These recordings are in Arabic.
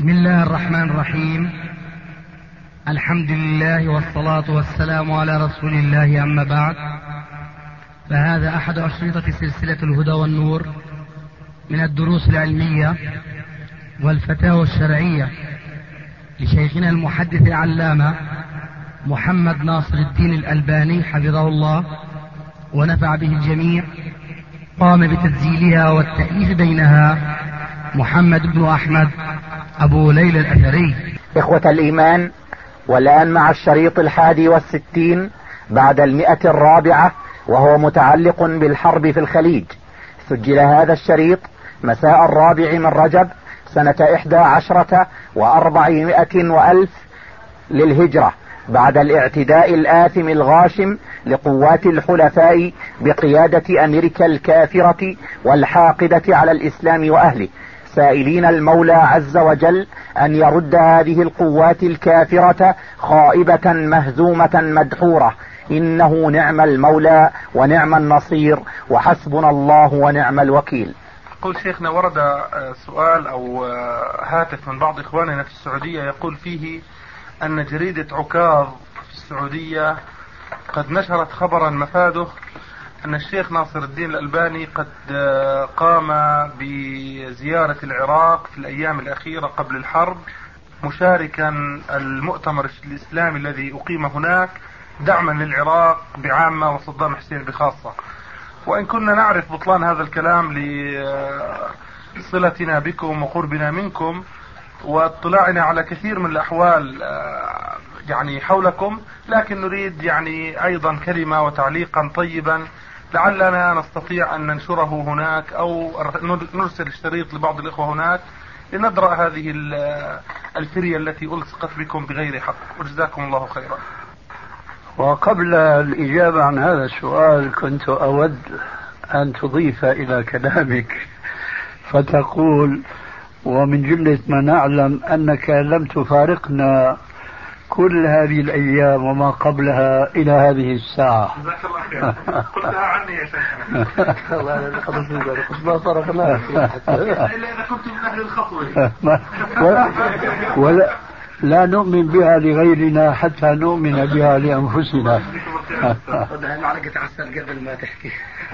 بسم الله الرحمن الرحيم. الحمد لله والصلاة والسلام على رسول الله، أما بعد، فهذا أحد أشرطة سلسلة الهدى والنور من الدروس العلمية والفتاوى الشرعية لشيخنا المحدث العلامة محمد ناصر الدين الألباني حفظه الله ونفع به الجميع. قام بتسجيلها والتأليف بينها محمد بن أحمد أبو ليلى الأثري. إخوة الإيمان، والآن مع الشريط 61 بعد 100، وهو متعلق بالحرب في الخليج. سجل هذا الشريط مساء 4 من رجب سنة 11 و400 وألف للهجرة، بعد الاعتداء الآثم الغاشم لقوات الحلفاء بقيادة أمريكا الكافرة والحاقدة على الإسلام وأهله، سائلين المولى عز وجل أن يرد هذه القوات الكافرة خائبة مهزومة مدحورة، إنه نعم المولى ونعم النصير وحسبنا الله ونعم الوكيل. يقول شيخنا: ورد سؤال أو هاتف من بعض إخواننا في السعودية يقول فيه أن جريدة عكاظ في السعودية قد نشرت خبرا مفاده أن الشيخ ناصر الدين الألباني قد قام بزيارة العراق في الأيام الأخيرة قبل الحرب، مشاركا المؤتمر الإسلامي الذي أقيم هناك دعما للعراق بعامة وصدام حسين بخاصة. وإن كنا نعرف بطلان هذا الكلام لصلتنا بكم وقربنا منكم واطلاعنا على كثير من الأحوال يعني حولكم، لكن نريد يعني أيضا كلمة وتعليقا طيبا لعلنا نستطيع أن ننشره هناك أو نرسل الشريط لبعض الإخوة هناك لندرأ هذه الفرية التي ألصقت بكم بغير حق، وجزاكم الله خيرا. وقبل الإجابة عن هذا السؤال كنت أود أن تضيف إلى كلامك فتقول: ومن جملة ما نعلم أنك لم تفارقنا كل هذه الأيام وما قبلها إلى هذه الساعة. جزاك الله خير. قلتها عني يا شيخنا. ما فرقنا إلا إذا كنت من أهل الخطوة. ولا لا نؤمن بها لغيرنا حتى نؤمن بها لأنفسنا. معلقة عسل قبل ما تحكي.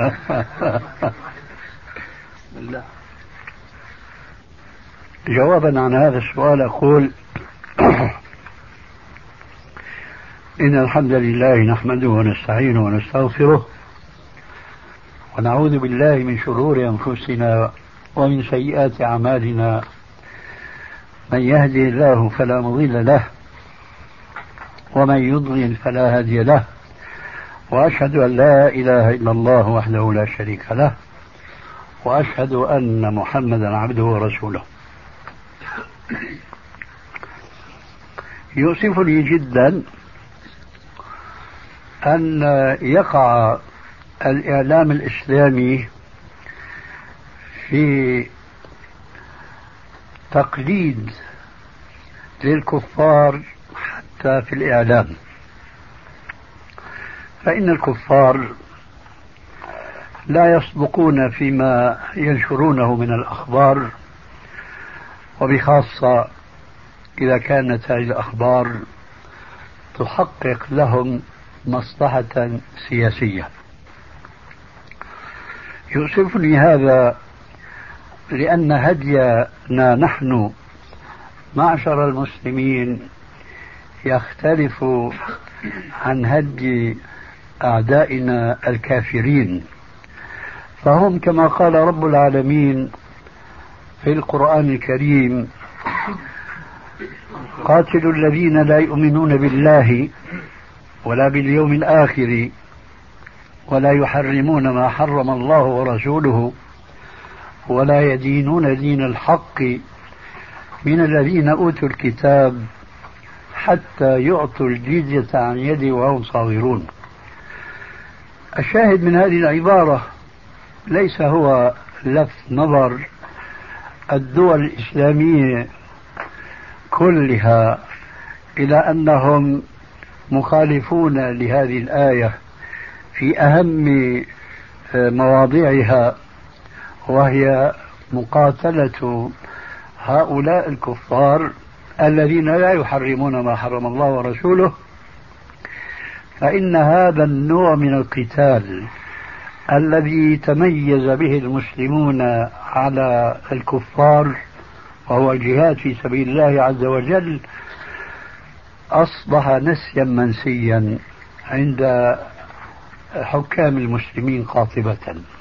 بسم الله. جوابا عن هذا السؤال أقول: إن الحمد لله نحمده ونستعينه ونستغفره ونعوذ بالله من شرور أنفسنا ومن سيئات أعمالنا، من يهدي الله فلا مضل له ومن يضلل فلا هادي له، وأشهد أن لا إله إلا الله وحده لا شريك له، وأشهد أن محمدا عبده ورسوله. يؤسفني جدا أن يقع الإعلام الإسلامي في تقليد للكفار حتى في الإعلام، فإن الكفار لا يصدقون فيما ينشرونه من الأخبار، وبخاصة إذا كانت هذه الأخبار تحقق لهم مصلحة سياسية. يؤسفني هذا لأن هدينا نحن معشر المسلمين يختلف عن هدي أعدائنا الكافرين، فهم كما قال رب العالمين في القرآن الكريم: قاتلوا الذين لا يؤمنون بالله ولا باليوم الآخر ولا يحرمون ما حرم الله ورسوله ولا يدينون دين الحق من الذين أوتوا الكتاب حتى يعطوا الجزية عن يد وهم صاغرون. الشاهد من هذه العبارة ليس هو لفت نظر الدول الإسلامية كلها إلى أنهم مخالفون لهذه الآية في أهم مواضعها، وهي مقاتلة هؤلاء الكفار الذين لا يحرمون ما حرم الله ورسوله، فإن هذا النوع من القتال الذي تميز به المسلمون على الكفار وهو الجهاد في سبيل الله عز وجل أصبح نسيا منسيا عند حكام المسلمين قاطبة.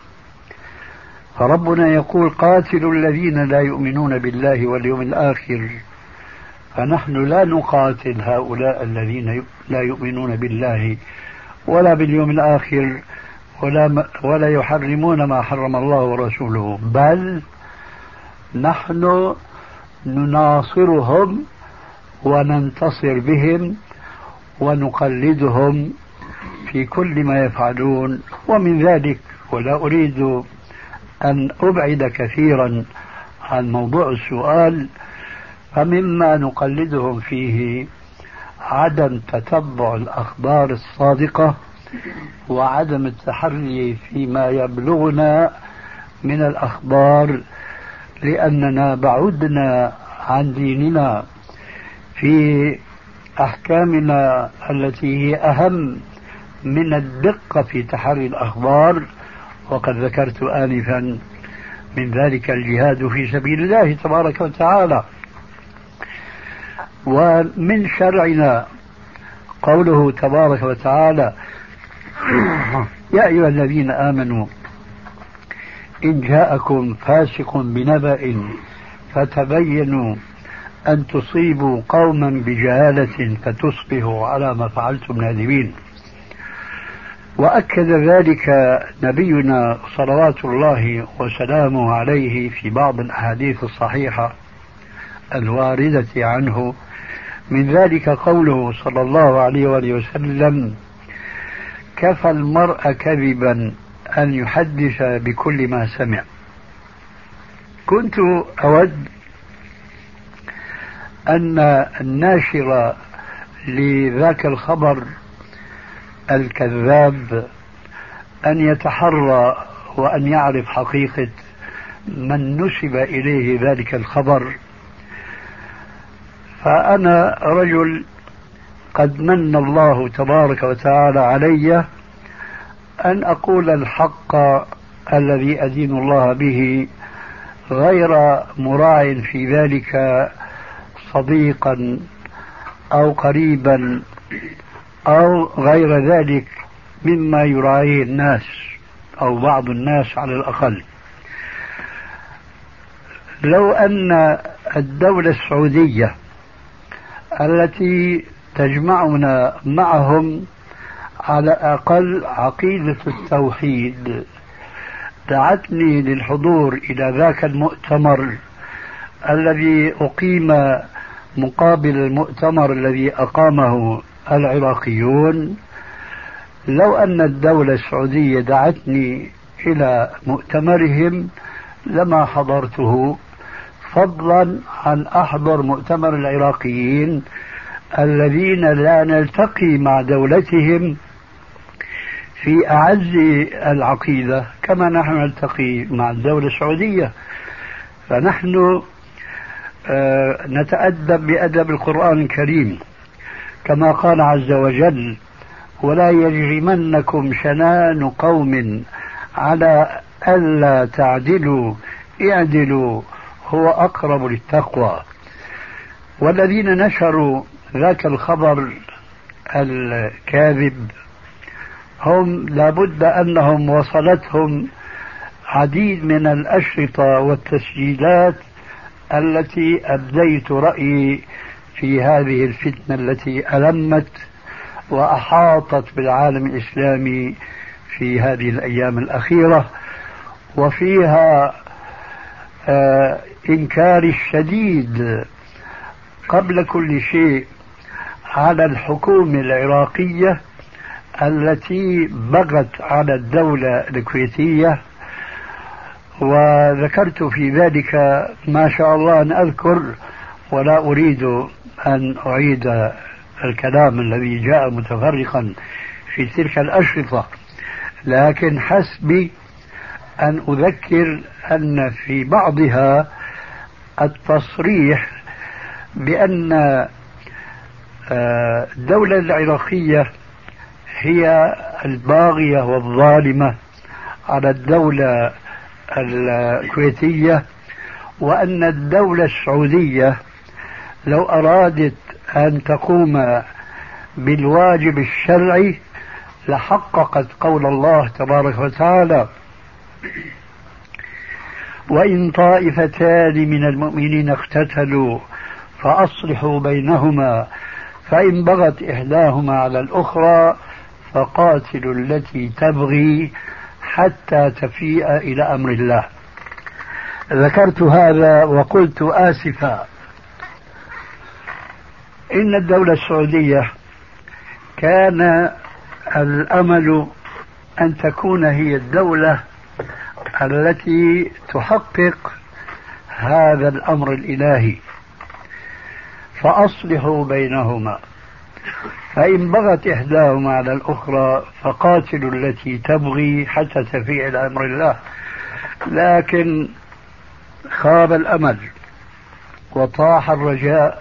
فربنا يقول قاتلوا الذين لا يؤمنون بالله واليوم الآخر، فنحن لا نقاتل هؤلاء الذين لا يؤمنون بالله ولا باليوم الآخر ولا يحرمون ما حرم الله ورسوله، بل نحن نناصرهم وننتصر بهم ونقلدهم في كل ما يفعلون. ومن ذلك، ولا أريد أن أبعد كثيرا عن موضوع السؤال، فمما نقلدهم فيه عدم تتبع الأخبار الصادقة وعدم التحري فيما يبلغنا من الأخبار، لأننا بعدنا عن ديننا في أحكامنا التي هي أهم من الدقة في تحري الأخبار. وقد ذكرت آنفا من ذلك الجهاد في سبيل الله تبارك وتعالى. ومن شرعنا قوله تبارك وتعالى يا أيها الذين آمنوا إن جاءكم فاسق بنبأ فتبينوا أن تصيبوا قوما بجهالة فتصبحوا على ما فعلتم نادمين. وأكد ذلك نبينا صلوات الله وسلامه عليه في بعض الأحاديث الصحيحة الواردة عنه، من ذلك قوله صلى الله عليه وآله وسلم كفى المرء كذبا أن يحدث بكل ما سمع. كنت أود أن الناشر لذاك الخبر الكذاب أن يتحرى وأن يعرف حقيقة من نسب إليه ذلك الخبر. فأنا رجل قد من الله تبارك وتعالى علي أن أقول الحق الذي أدين الله به، غير مراع في ذلك صديقا أو قريبا أو غير ذلك مما يراعيه الناس أو بعض الناس على الأقل. لو أن الدولة السعودية التي تجمعنا معهم على أقل عقيدة التوحيد دعتني للحضور إلى ذاك المؤتمر الذي أقيم مقابل المؤتمر الذي أقامه العراقيون، لو أن الدولة السعودية دعتني إلى مؤتمرهم لما حضرته، فضلا عن أحضر مؤتمر العراقيين الذين لا نلتقي مع دولتهم في أعز العقيدة كما نحن نلتقي مع الدولة السعودية. فنحن نتأدب بأدب القرآن الكريم كما قال عز وجل ولا يجرمنكم شنآن قوم على ألا تعدلوا اعدلوا هو أقرب للتقوى. والذين نشروا ذاك الخبر الكاذب هم لابد أنهم وصلتهم عديد من الأشرطة والتسجيلات التي أبديت رأيي في هذه الفتنة التي ألمت وأحاطت بالعالم الإسلامي في هذه الأيام الأخيرة، وفيها إنكار الشديد قبل كل شيء على الحكومة العراقية التي بغت على الدولة الكويتية. وذكرت في ذلك ما شاء الله أن أذكر، ولا أريد أن أعيد الكلام الذي جاء متفرقا في تلك الأشرطة، لكن حسبي أن أذكر أن في بعضها التصريح بأن الدولة العراقية هي الباغية والظالمة على الدولة الكويتية، وأن الدولة السعودية لو أرادت أن تقوم بالواجب الشرعي لحققت قول الله تبارك وتعالى: وإن طائفتان من المؤمنين اقتتلوا فأصلحوا بينهما فإن بغت إحداهما على الأخرى فقاتلوا التي تبغي حتى تفيء إلى أمر الله. ذكرت هذا وقلت آسفا إن الدولة السعودية كان الأمل أن تكون هي الدولة التي تحقق هذا الأمر الإلهي، فأصلحوا بينهما فإن بغت إحداهما على الأخرى فقاتلوا التي تبغي حتى تفيء إلى أمر الله. لكن خاب الأمل وطاح الرجاء،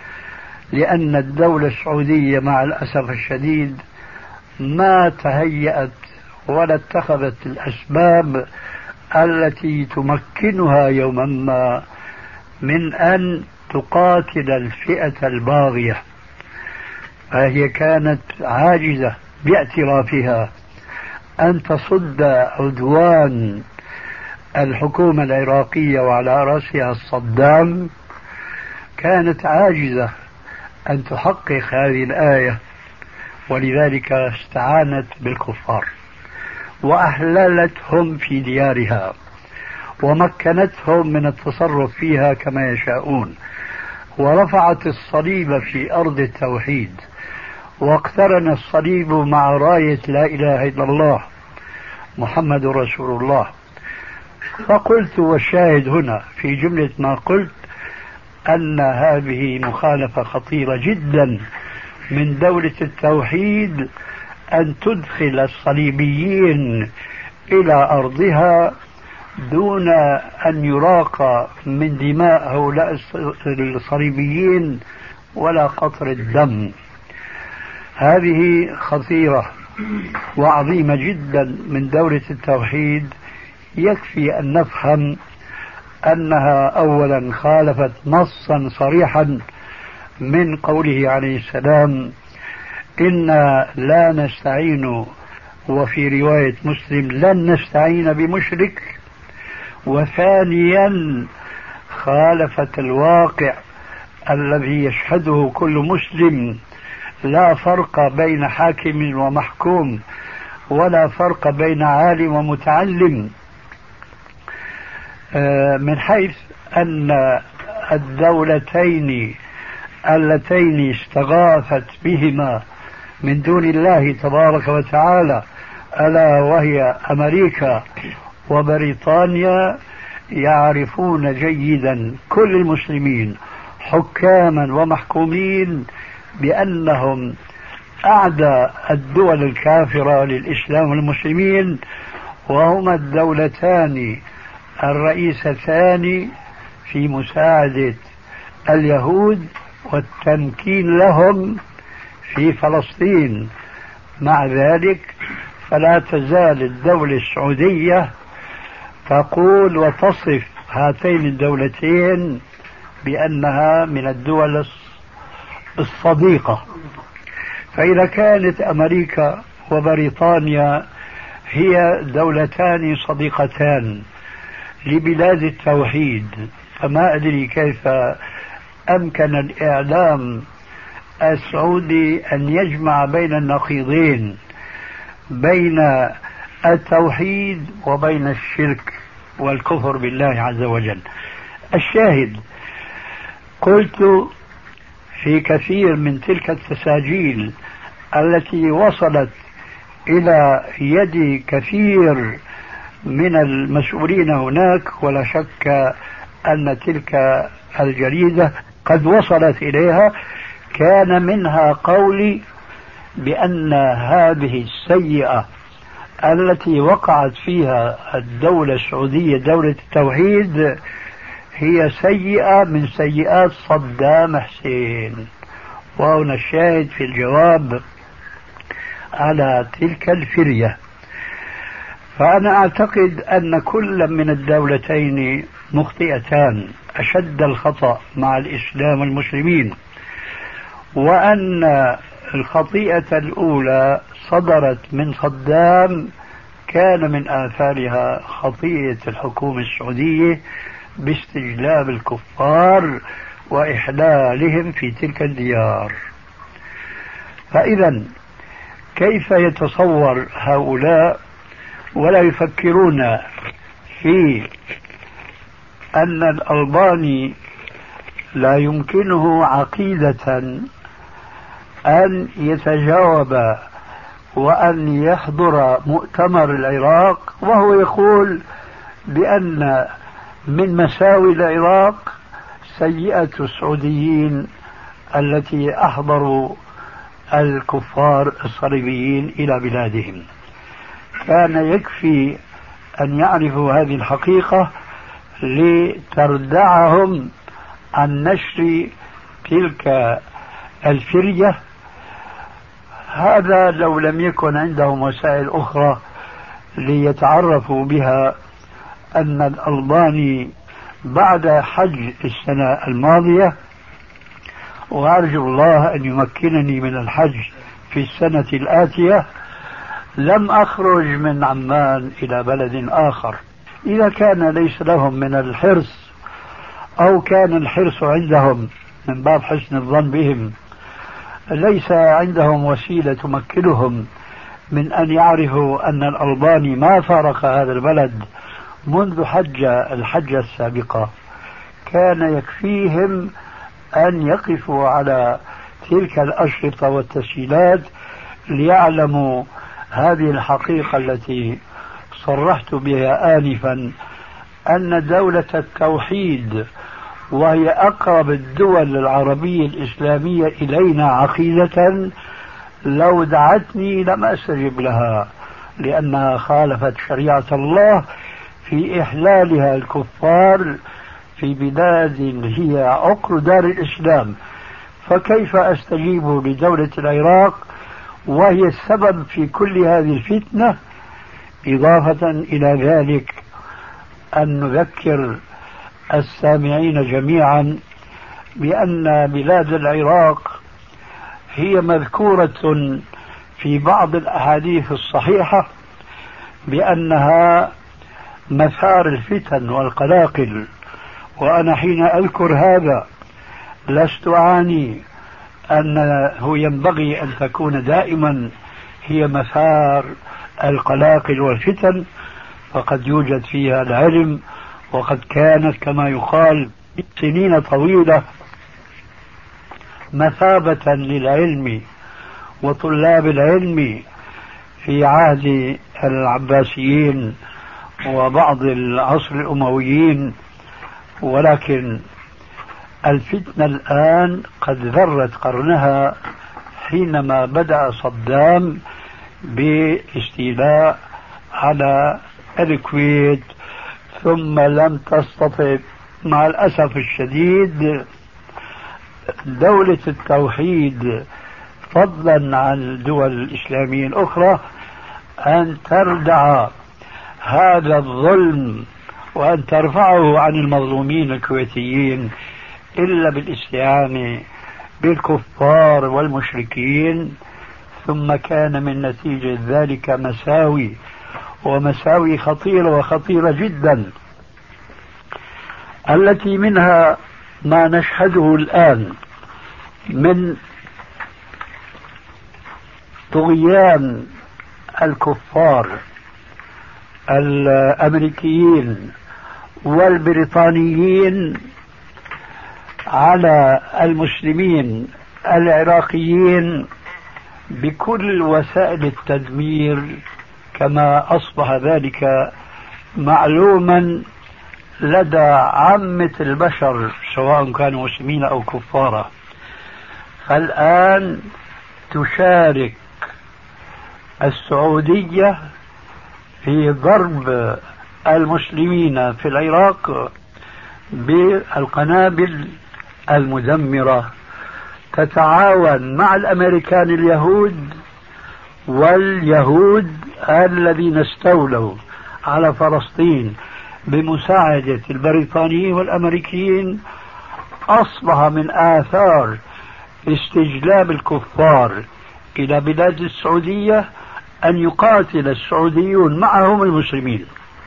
لأن الدولة السعودية مع الأسف الشديد ما تهيأت ولا اتخذت الأسباب التي تمكنها يوما ما من أن تقاتل الفئة الباغية، فهي كانت عاجزة باعترافها أن تصد عدوان الحكومة العراقية وعلى رأسها صدام، كانت عاجزة أن تحقق هذه الآية، ولذلك استعانت بالكفار وأحللتهم في ديارها ومكنتهم من التصرف فيها كما يشاءون، ورفعت الصليب في أرض التوحيد، واقترن الصليب مع راية لا إله إلا الله محمد رسول الله. فقلت والشاهد هنا في جملة ما قلت أن هذه مخالفة خطيرة جدا من دولة التوحيد أن تدخل الصليبيين إلى أرضها دون أن يراق من دماء هؤلاء الصليبيين ولا قطر الدم. هذه خطيرة وعظيمة جدا من دولة التوحيد. يكفي أن نفهم أنها أولا خالفت نصا صريحا من قوله عليه السلام: إنا لا نستعين، وفي رواية مسلم: لن نستعين بمشرك. وثانيا خالفت الواقع الذي يشهده كل مسلم، لا فرق بين حاكم ومحكوم، ولا فرق بين عالم ومتعلم، من حيث أن الدولتين اللتين استغاثت بهما من دون الله تبارك وتعالى ألا وهي أمريكا وبريطانيا يعرفون جيدا كل المسلمين حكاما ومحكومين بأنهم أعدى الدول الكافرة للإسلام والمسلمين، وهما الدولتان الرئيستان في مساعدة اليهود والتمكين لهم في فلسطين. مع ذلك فلا تزال الدولة السعودية تقول وتصف هاتين الدولتين بأنها من الدول الصديقة. فإذا كانت أمريكا وبريطانيا هي دولتان صديقتان لبلاد التوحيد، فما أدري كيف أمكن الإعلام السعودي أن يجمع بين النقيضين، بين التوحيد وبين الشرك والكفر بالله عز وجل. الشاهد، قلت في كثير من تلك التساجيل التي وصلت إلى يد كثير من المسؤولين هناك، ولا شك أن تلك الجريدة قد وصلت إليها، كان منها قولي بأن هذه السيئة التي وقعت فيها الدولة السعودية دولة التوحيد هي سيئة من سيئات صدام حسين. وهنا الشاهد في الجواب على تلك الفرية. فأنا أعتقد أن كل من الدولتين مخطئتان أشد الخطأ مع الإسلام والمسلمين، وأن الخطيئة الأولى صدرت من صدام كان من آثارها خطيئة الحكومة السعودية باستجلاب الكفار وإحلالهم في تلك الديار. فإذا كيف يتصور هؤلاء ولا يفكرون في أن الألباني لا يمكنه عقيدة أن يتجاوب وأن يحضر مؤتمر العراق وهو يقول بأن من مساوي العراق سيئة السعوديين التي أحضروا الكفار الصليبيين إلى بلادهم؟ كان يكفي أن يعرفوا هذه الحقيقة لتردعهم عن نشر تلك الفرية. هذا لو لم يكن عندهم وسائل أخرى ليتعرفوا بها أن الألباني بعد حج السنة الماضية، وأرجو الله أن يمكنني من الحج في السنة الآتية، لم أخرج من عمان إلى بلد آخر. إذا كان ليس لهم من الحرص أو كان الحرص عندهم من باب حسن الظن بهم، ليس عندهم وسيلة تمكنهم من أن يعرفوا أن الألباني ما فارق هذا البلد منذ الحجة السابقة، كان يكفيهم أن يقفوا على تلك الأشرطة والتسجيلات ليعلموا هذه الحقيقة التي صرحت بها آنفا، أن دولة التوحيد وهي أقرب الدول العربية الإسلامية إلينا عقيدة لو دعتني لم أستجب لها، لأنها خالفت شريعة الله في إحلالها الكفار في بلاد هي عقر دار الإسلام. فكيف أستجيب لدولة العراق وهي السبب في كل هذه الفتنة؟ إضافة إلى ذلك أن نذكر السامعين جميعا بأن بلاد العراق هي مذكورة في بعض الأحاديث الصحيحة بأنها مثار الفتن والقلاقل، وأنا حين أذكر هذا لست أعني أنه ينبغي أن تكون دائما هي مثار القلاقل والفتن، فقد يوجد فيها العلم، وقد كانت كما يقال سنين طويلة مثابة للعلم وطلاب العلم في عهد العباسيين وبعض العصر الأمويين. ولكن الفتنة الآن قد ذرت قرنها حينما بدأ صدام باستيلاء على الكويت، ثم لم تستطع مع الأسف الشديد دولة التوحيد فضلا عن الدول الإسلامية الأخرى أن تردع هذا الظلم وأن ترفعه عن المظلومين الكويتيين إلا بالاستعانة بالكفار والمشركين. ثم كان من نتيجة ذلك مساوي، ومساوي خطيرة وخطيرة جدا، التي منها ما نشهده الآن من طغيان الكفار الأمريكيين والبريطانيين على المسلمين العراقيين بكل وسائل التدمير، كما أصبح ذلك معلوما لدى عامة البشر سواء كانوا مسلمين أو كفارا. فالآن تشارك السعودية في ضرب المسلمين في العراق بالقنابل المدمرة تتعاون مع الأمريكان اليهود واليهود الذين استولوا على فلسطين بمساعدة البريطانيين والأمريكيين. أصبح من آثار استجلاب الكفار إلى بلاد السعودية أن يقاتل السعوديون معهم المسلمين،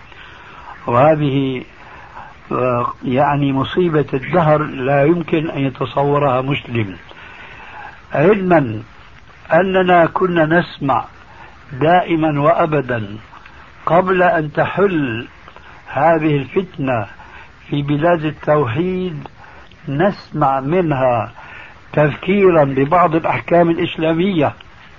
وهذه يعني مصيبة الدهر لا يمكن أن يتصورها مسلم. علما أننا كنا نسمع دائما وأبدا قبل أن تحل هذه الفتنة في بلاد التوحيد، نسمع منها تذكيرا ببعض الأحكام الإسلامية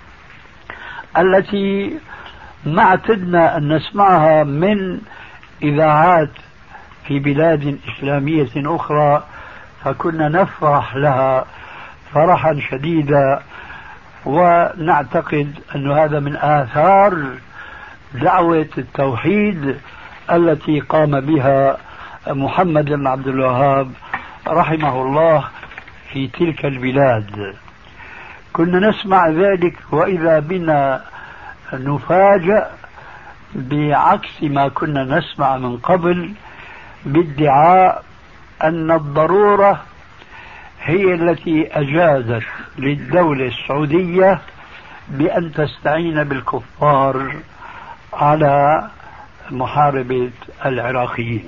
التي ما اعتدنا أن نسمعها من إذاعات في بلاد إسلامية أخرى، فكنا نفرح لها فرحا شديدا، ونعتقد أن هذا من آثار دعوة التوحيد التي قام بها محمد بن عبد الوهاب رحمه الله في تلك البلاد. كنا نسمع ذلك وإذا بنا نفاجأ بعكس ما كنا نسمع من قبل، بادعاء أن الضرورة هي التي أجازت للدولة السعودية بأن تستعين بالكفار على محاربة العراقيين.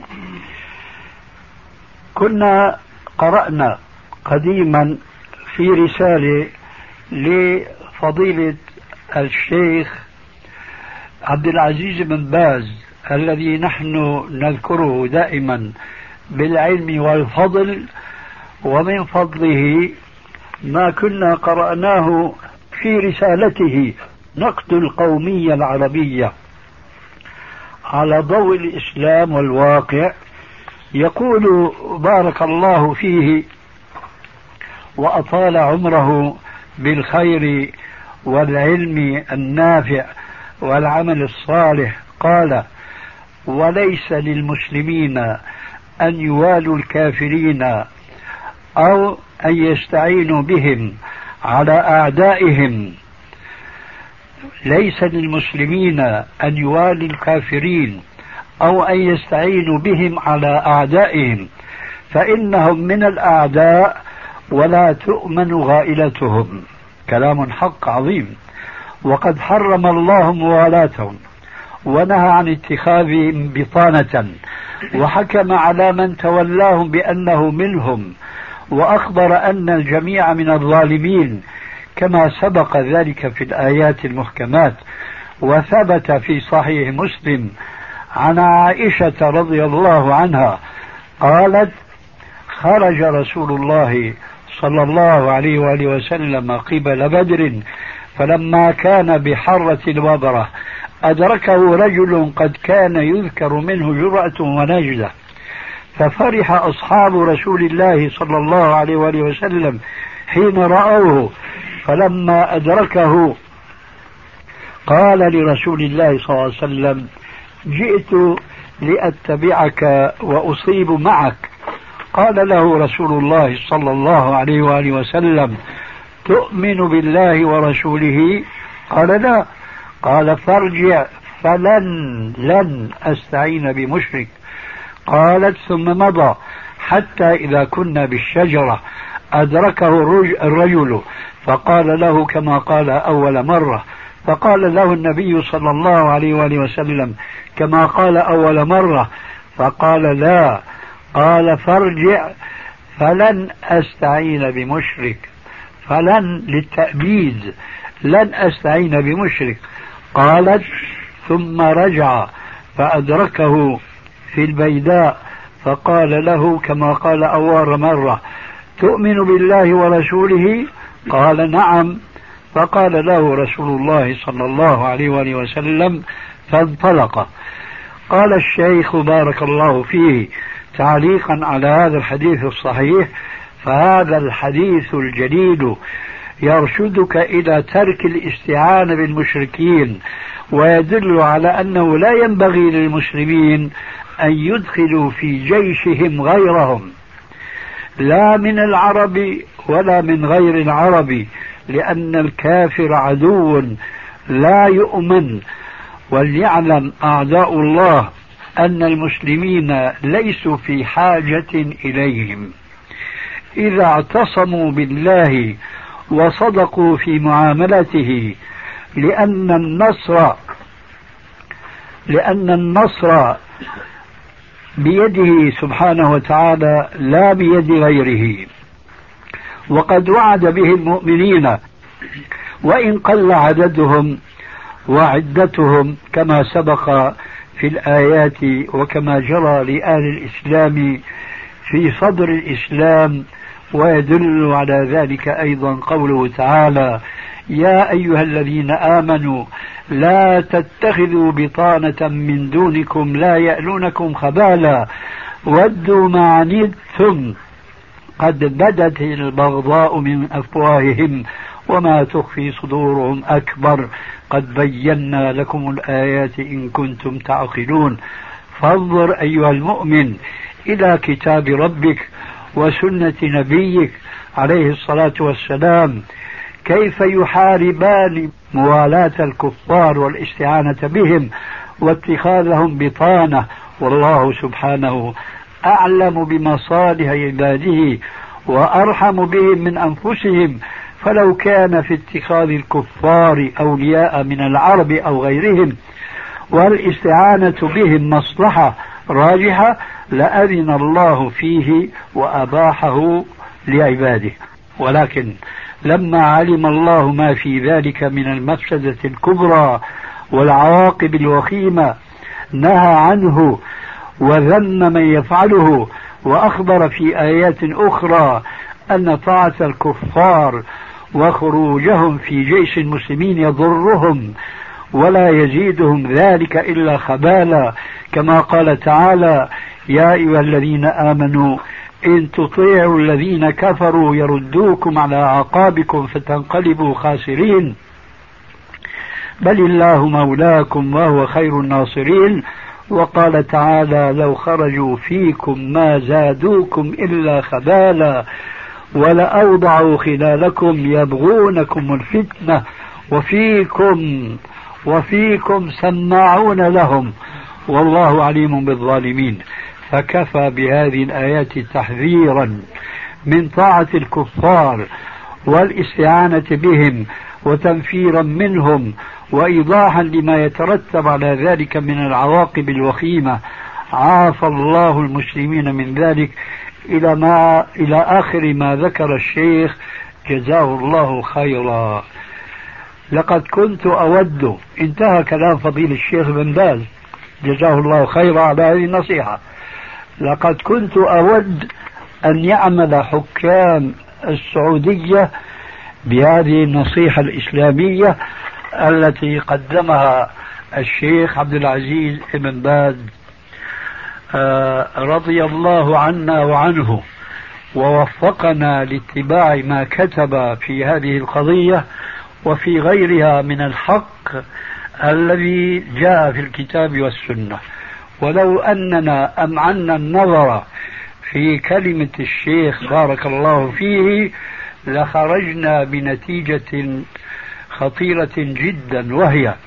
كنا قرأنا قديما في رسالة لفضيلة الشيخ عبد العزيز بن باز الذي نحن نذكره دائما بالعلم والفضل، ومن فضله ما كنا قرأناه في رسالته نقد القومية العربية على ضوء الإسلام والواقع. يقول بارك الله فيه وأطال عمره بالخير والعلم النافع والعمل الصالح، قال: وليس للمسلمين أن يوالوا الكافرين أو أن يستعينوا بهم على أعدائهم. ليس للمسلمين أن يوالوا الكافرين أو أن يستعينوا بهم على أعدائهم، فإنهم من الأعداء ولا تؤمن غائلتهم. كلام حق عظيم. وقد حرم الله موالاتهم ونهى عن اتخاذهم بطانة، وحكم على من تولاهم بأنه منهم، وأخبر أن الجميع من الظالمين كما سبق ذلك في الآيات المحكمات. وثبت في صحيح مسلم عن عائشة رضي الله عنها قالت: خرج رسول الله صلى الله عليه وآله وسلم قبل بدر، فلما كان بحرة الوبرة أدركه رجل قد كان يذكر منه جرأة ونجدة، ففرح أصحاب رسول الله صلى الله عليه وآله وسلم حين رأوه، فلما أدركه قال لرسول الله صلى الله عليه وسلم: جئت لأتبعك وأصيب معك. قال له رسول الله صلى الله عليه وآله وسلم: تؤمن بالله ورسوله؟ قال: لا. قال: فارجع لن أستعين بمشرك. قالت: ثم مضى حتى إذا كنا بالشجرة أدركه الرجل فقال له كما قال أول مرة، فقال له النبي صلى الله عليه وآله وسلم كما قال أول مرة، فقال: لا. قال: فارجع فلن أستعين بمشرك. فلن للتأبيد، لن أستعين بمشرك. قالت: ثم رجع فأدركه في البيداء فقال له كما قال أول مرة: تؤمن بالله ورسوله؟ قال: نعم. فقال له رسول الله صلى الله عليه وآله وسلم فانطلق. قال الشيخ بارك الله فيه تعليقا على هذا الحديث الصحيح: فهذا الحديث الجليل يرشدك إلى ترك الاستعانة بالمشركين، ويدل على أنه لا ينبغي للمسلمين أن يدخلوا في جيشهم غيرهم، لا من العرب ولا من غير العرب، لأن الكافر عدو لا يؤمن. وليعلم أعداء الله أن المسلمين ليسوا في حاجة إليهم إذا اعتصموا بالله وصدقوا في معاملته، لأن النصر بيده سبحانه وتعالى لا بيد غيره. وقد وعد به المؤمنين وإن قل عددهم وعدتهم كما سبق في الآيات، وكما جرى لآل الإسلام في صدر الإسلام. ويدل على ذلك أيضا قوله تعالى: يا أيها الذين آمنوا لا تتخذوا بطانة من دونكم لا يألونكم خبالا ودوا ما عنتم قد بدت البغضاء من أفواههم وما تخفي صدورهم أكبر قد بينا لكم الآيات إن كنتم تعقلون. فانظر أيها المؤمن إلى كتاب ربك وسنة نبيك عليه الصلاة والسلام كيف يحاربان موالاة الكفار والاستعانة بهم واتخاذهم بطانة، والله سبحانه أعلم بمصالح عباده وأرحم بهم من أنفسهم. فلو كان في اتخاذ الكفار أولياء من العرب أو غيرهم والاستعانة بهم مصلحة راجحة لأذن الله فيه وأباحه لعباده، ولكن لما علم الله ما في ذلك من المفسدة الكبرى والعواقب الوخيمة نهى عنه وذم من يفعله، وأخبر في آيات أخرى أن طاعة الكفار وخروجهم في جيش المسلمين يضرهم ولا يزيدهم ذلك إلا خبالا، كما قال تعالى: يا أيها الذين آمنوا إن تطيعوا الذين كفروا يردوكم على أعقابكم فتنقلبوا خاسرين، بل الله مولاكم وهو خير الناصرين. وقال تعالى: لو خرجوا فيكم ما زادوكم إلا خبالا ولأوضعوا خلالكم يبغونكم الفتنة وفيكم سماعون لهم والله عليم بالظالمين. فكفى بهذه الآيات تحذيرا من طاعة الكفار والاستعانة بهم وتنفيرا منهم وإيضاحا لما يترتب على ذلك من العواقب الوخيمة. عافى الله المسلمين من ذلك إلى آخر ما ذكر الشيخ جزاه الله خيرا. لقد كنت أود، انتهى كلام فضيل الشيخ بن باز جزاه الله خيرا على هذه النصيحة، لقد كنت أود أن يعمل حكام السعودية بهذه النصيحة الإسلامية التي قدمها الشيخ عبد العزيز بن باز رضي الله عنا وعنه، ووفقنا لاتباع ما كتب في هذه القضية وفي غيرها من الحق الذي جاء في الكتاب والسنة. ولو أننا أمعنا النظر في كلمة الشيخ بارك الله فيه لخرجنا بنتيجة خطيرة جدا، وهي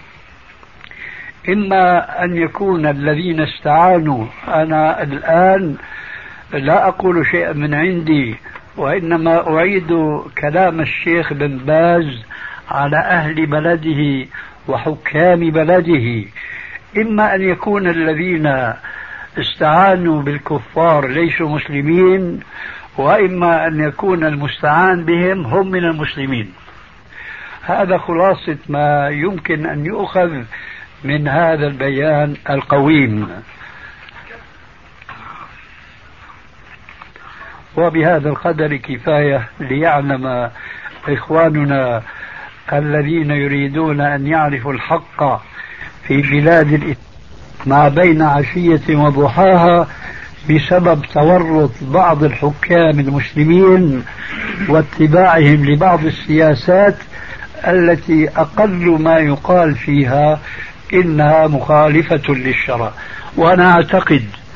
إما أن يكون الذين استعانوا، أنا الآن لا أقول شيئا من عندي وإنما أعيد كلام الشيخ بن باز على أهل بلده وحكام بلده، إما أن يكون الذين استعانوا بالكفار ليسوا مسلمين، وإما أن يكون المستعان بهم هم من المسلمين. هذا خلاصة ما يمكن أن يؤخذ من هذا البيان القويم. وبهذا القدر كفاية ليعلم إخواننا الذين يريدون أن يعرفوا الحق في بلاد الإسلام ما بين عشية وضحاها بسبب تورط بعض الحكام المسلمين واتباعهم لبعض السياسات التي أقل ما يقال فيها إنها مخالفة للشرع. وأنا أعتقد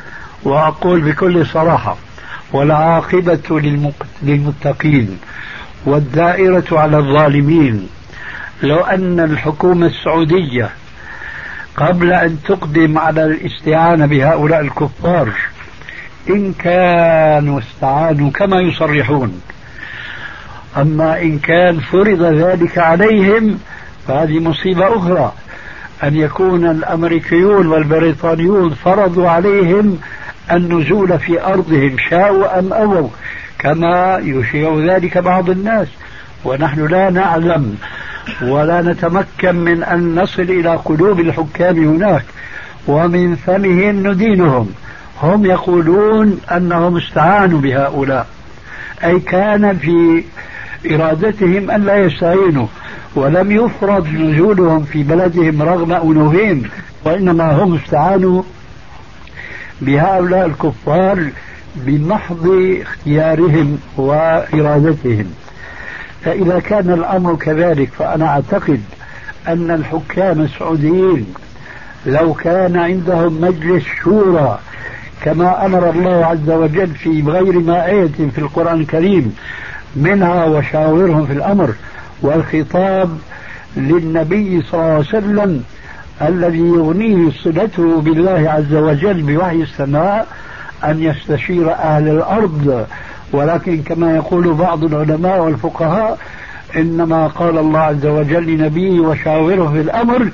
وأقول بكل صراحة: والعاقبة للمتقين والدائرة على الظالمين. لو أن الحكومة السعودية قبل أن تقدم على الاستعانة بهؤلاء الكفار، إن كانوا استعانوا كما يصرحون، أما إن كان فرض ذلك عليهم فهذه مصيبة أخرى، أن يكون الأمريكيون والبريطانيون فرضوا عليهم النزول في أرضهم شاءوا أم أبوا، كما يشيع ذلك بعض الناس، ونحن لا نعلم ولا نتمكن من أن نصل إلى قلوب الحكام هناك ومن فمهم ندينهم. هم يقولون أنهم استعانوا بهؤلاء، أي كان في إرادتهم أن لا يستعينوا، ولم يفرض نزولهم في بلدهم رغم أنوفهم، وإنما هم استعانوا بهؤلاء الكفار بمحض اختيارهم وإرادتهم. فإذا كان الأمر كذلك فأنا أعتقد أن الحكام السعوديين لو كان عندهم مجلس شورى كما أمر الله عز وجل في غير ما آية في القرآن الكريم، منها وشاورهم في الأمر، والخطاب للنبي صلى الله عليه وسلم الذي يغنيه صلته بالله عز وجل بوحي السماء أن يستشير أهل الأرض. ولكن كما يقول بعض العلماء والفقهاء إنما قال الله عز وجل لنبيه وشاوره في الأمر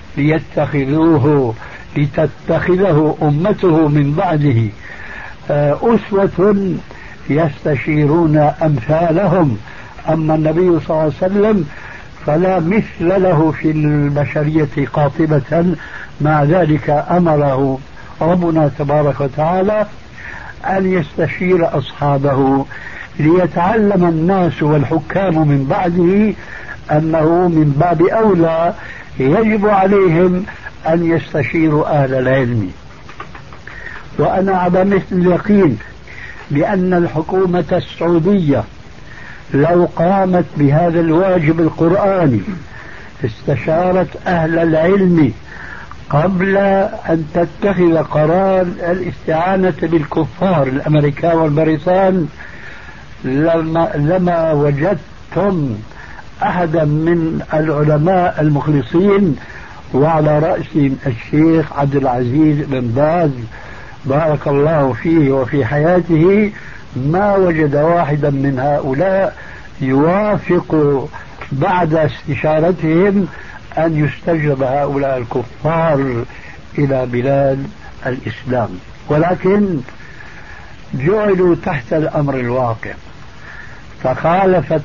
لتتخذه أمته من بعده أسوة يستشيرون أمثالهم. أما النبي صلى الله عليه وسلم فلا مثل له في البشرية قاطبة، مع ذلك أمره ربنا تبارك وتعالى أن يستشير أصحابه ليتعلم الناس والحكام من بعده أنه من باب أولى يجب عليهم أن يستشيروا أهل العلم. وأنا على مثل اليقين بأن الحكومة السعودية لو قامت بهذا الواجب القرآني استشارت أهل العلم قبل أن تتخذ قرار الاستعانة بالكفار الأمريكان والبريطان لما وجدتم أحدا من العلماء المخلصين، وعلى رأسهم الشيخ عبد العزيز بن باز بارك الله فيه وفي حياته، ما وجد واحدا من هؤلاء يوافق بعد استشارتهم أن يستجلب هؤلاء الكفار إلى بلاد الإسلام، ولكن جعلوا تحت الأمر الواقع، فخالفت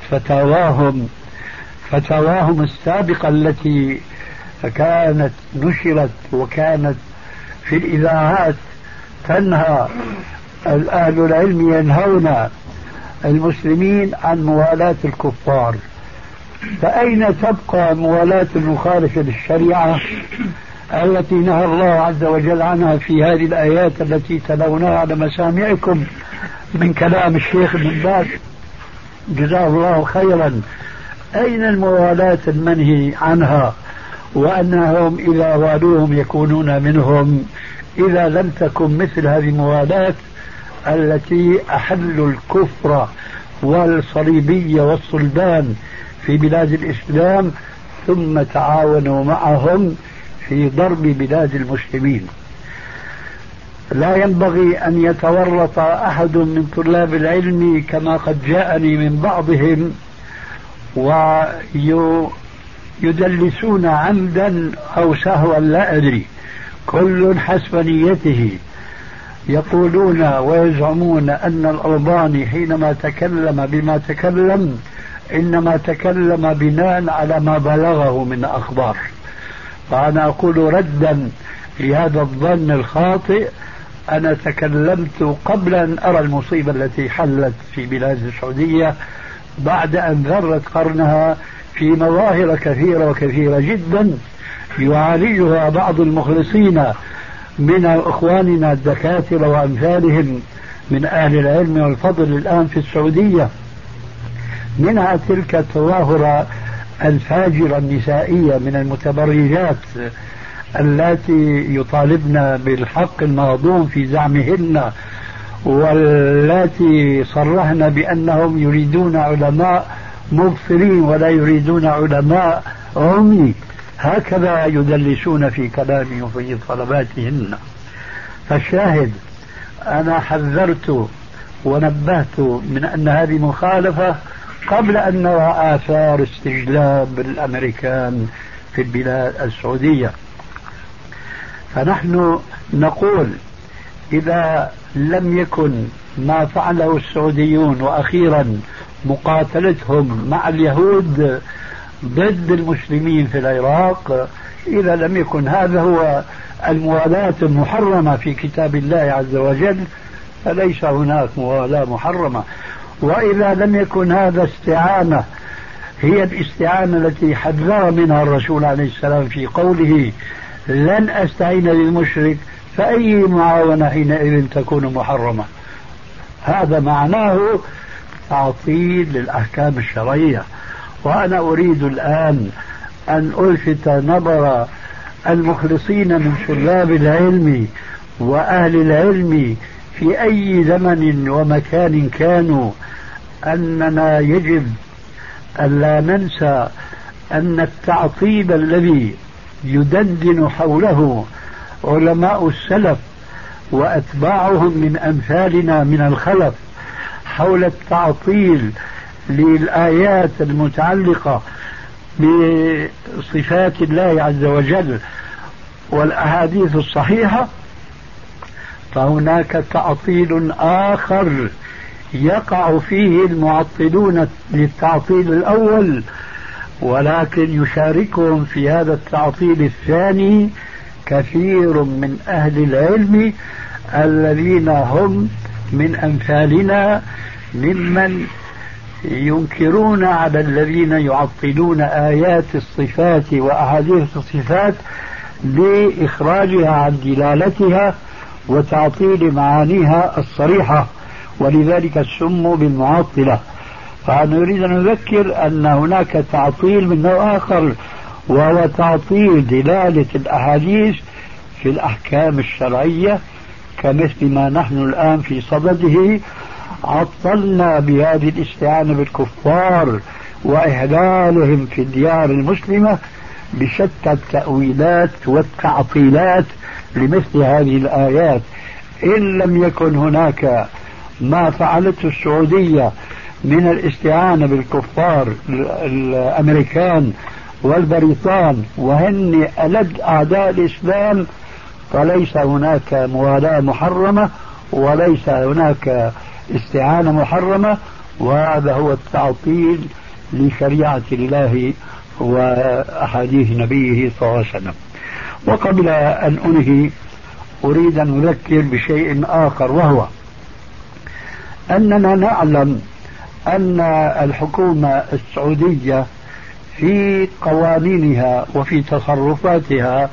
فتاواهم السابقة التي كانت نشرت وكانت في الإذاعات تنهى أهل العلم ينهون المسلمين عن موالاة الكفار. فأين تبقى موالاة المخالفة للشريعة التي نهى الله عز وجل عنها في هذه الآيات التي تلوناها على مسامعكم من كلام الشيخ ابن باز جزاه الله خيرا؟ أين الموالاة المنهي عنها، وأنهم إذا والوهم يكونون منهم، إذا لم تكن مثل هذه الموالاة التي أحلوا الكفر والصليبية والصلبان في بلاد الإسلام ثم تعاونوا معهم في ضرب بلاد المسلمين. لا ينبغي أن يتورط أحد من طلاب العلم كما قد جاءني من بعضهم ويدلسون عمدا أو سهوا لا أدري، كل حسب نيته، يقولون ويزعمون أن الألباني حينما تكلم بما تكلم إنما تكلم بناء على ما بلغه من أخبار. فأنا أقول ردا لهذا الظن الخاطئ، أنا تكلمت قبل أن أرى المصيبة التي حلت في بلاد السعودية بعد أن ذرت قرنها في مظاهر كثيرة وكثيرة جدا يعالجها بعض المخلصين من إخواننا الدكاترة وأمثالهم من أهل العلم والفضل الآن في السعودية، منها تلك التظاهرة الفاجرة النسائية من المتبرجات اللاتي يطالبن بالحق المهضوم في زعمهن، واللاتي صرحن بأنهم يريدون علماء مبصرين ولا يريدون علماء عمي، هكذا يدلسون في كلامهم وفي طلباتهن. فالشاهد أنا حذرت ونبهت من أن هذه مخالفة قبل أن نرى آثار استجلاب الأمريكان في البلاد السعودية. فنحن نقول إذا لم يكن ما فعله السعوديون وأخيرا مقاتلتهم مع اليهود ضد المسلمين في العراق، إذا لم يكن هذا هو الموالاة المحرمة في كتاب الله عز وجل، فليس هناك موالاة محرمة. وإذا لم يكن هذا استعانة هي الاستعانة التي حذر منها الرسول عليه السلام في قوله لن أستعين بالمشرك، فأي معاونة حينئذ تكون محرمة؟ هذا معناه تعطيل للأحكام الشرعية. وأنا أريد الآن أن ألفت نظر المخلصين من طلاب العلم وأهل العلم في أي زمن ومكان كانوا أننا يجب ألا ننسى أن التعطيل الذي يدندن حوله علماء السلف وأتباعهم من أمثالنا من الخلف حول التعطيل للآيات المتعلقة بصفات الله عز وجل والأحاديث الصحيحة، فهناك تعطيل آخر يقع فيه المعطلون للتعطيل الأول، ولكن يشاركهم في هذا التعطيل الثاني كثير من أهل العلم الذين هم من أمثالنا ممن ينكرون على الذين يعطلون آيات الصفات وأحاديث الصفات لإخراجها عن دلالتها وتعطيل معانيها الصريحة، ولذلك سموا بالمعطلة. فأنا أريد أن أذكر أن هناك تعطيل من نوع آخر، وهو تعطيل دلالة الأحاديث في الأحكام الشرعية، كمثل ما نحن الآن في صدده عطلنا بهذه الاستعانة بالكفار وإهلالهم في الديار المسلمة بشتى التأويلات والتعطيلات لمثل هذه الآيات. إن لم يكن هناك ما فعلته السعودية من الاستعانة بالكفار الأمريكان والبريطان وهن ألد أعداء الإسلام، فليس هناك موالاة محرمة وليس هناك استعانة محرمة، وهذا هو التعطيل لشريعة الله وأحاديث نبيه صلى الله عليه وسلم. وقبل أن أنهي أريد أن أذكر بشيء آخر، وهو أننا نعلم أن الحكومة السعودية في قوانينها وفي تصرفاتها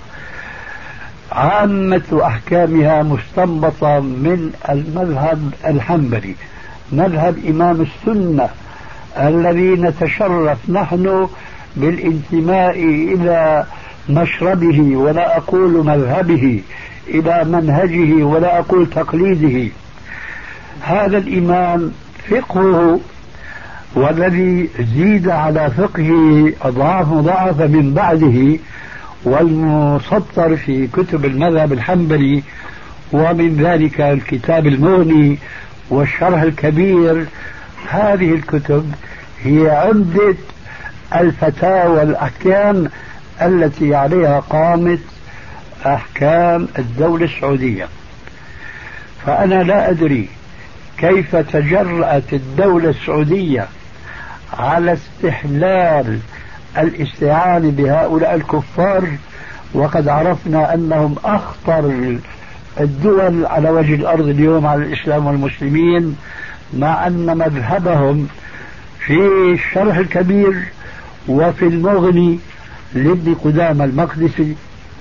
عامة أحكامها مستنبطة من المذهب الحنبلي، مذهب إمام السنة الذي نتشرف نحن بالانتماء إلى مشربه ولا أقول مذهبه، إلى منهجه ولا أقول تقليده. هذا الإمام فقهه والذي زيد على فقهه أضعاف مضاعفة من بعده، والمسطر في كتب المذهب الحنبلي، ومن ذلك الكتاب المغني والشرح الكبير. هذه الكتب هي عمدة الفتاوى والأحكام التي عليها قامت أحكام الدولة السعودية. فأنا لا أدري كيف تجرأت الدولة السعودية على استحلال الاستعانة بهؤلاء الكفار، وقد عرفنا أنهم أخطر الدول على وجه الأرض اليوم على الإسلام والمسلمين، مع أن مذهبهم في الشرح الكبير وفي المغني لابن قدامة المقدسي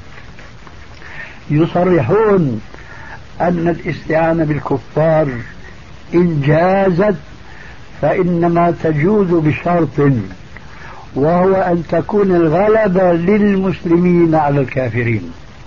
يصرحون أن الاستعانة بالكفار إن جازت فإنما تجوز بشرط، وهو أن تكون الغلبة للمسلمين على الكافرين.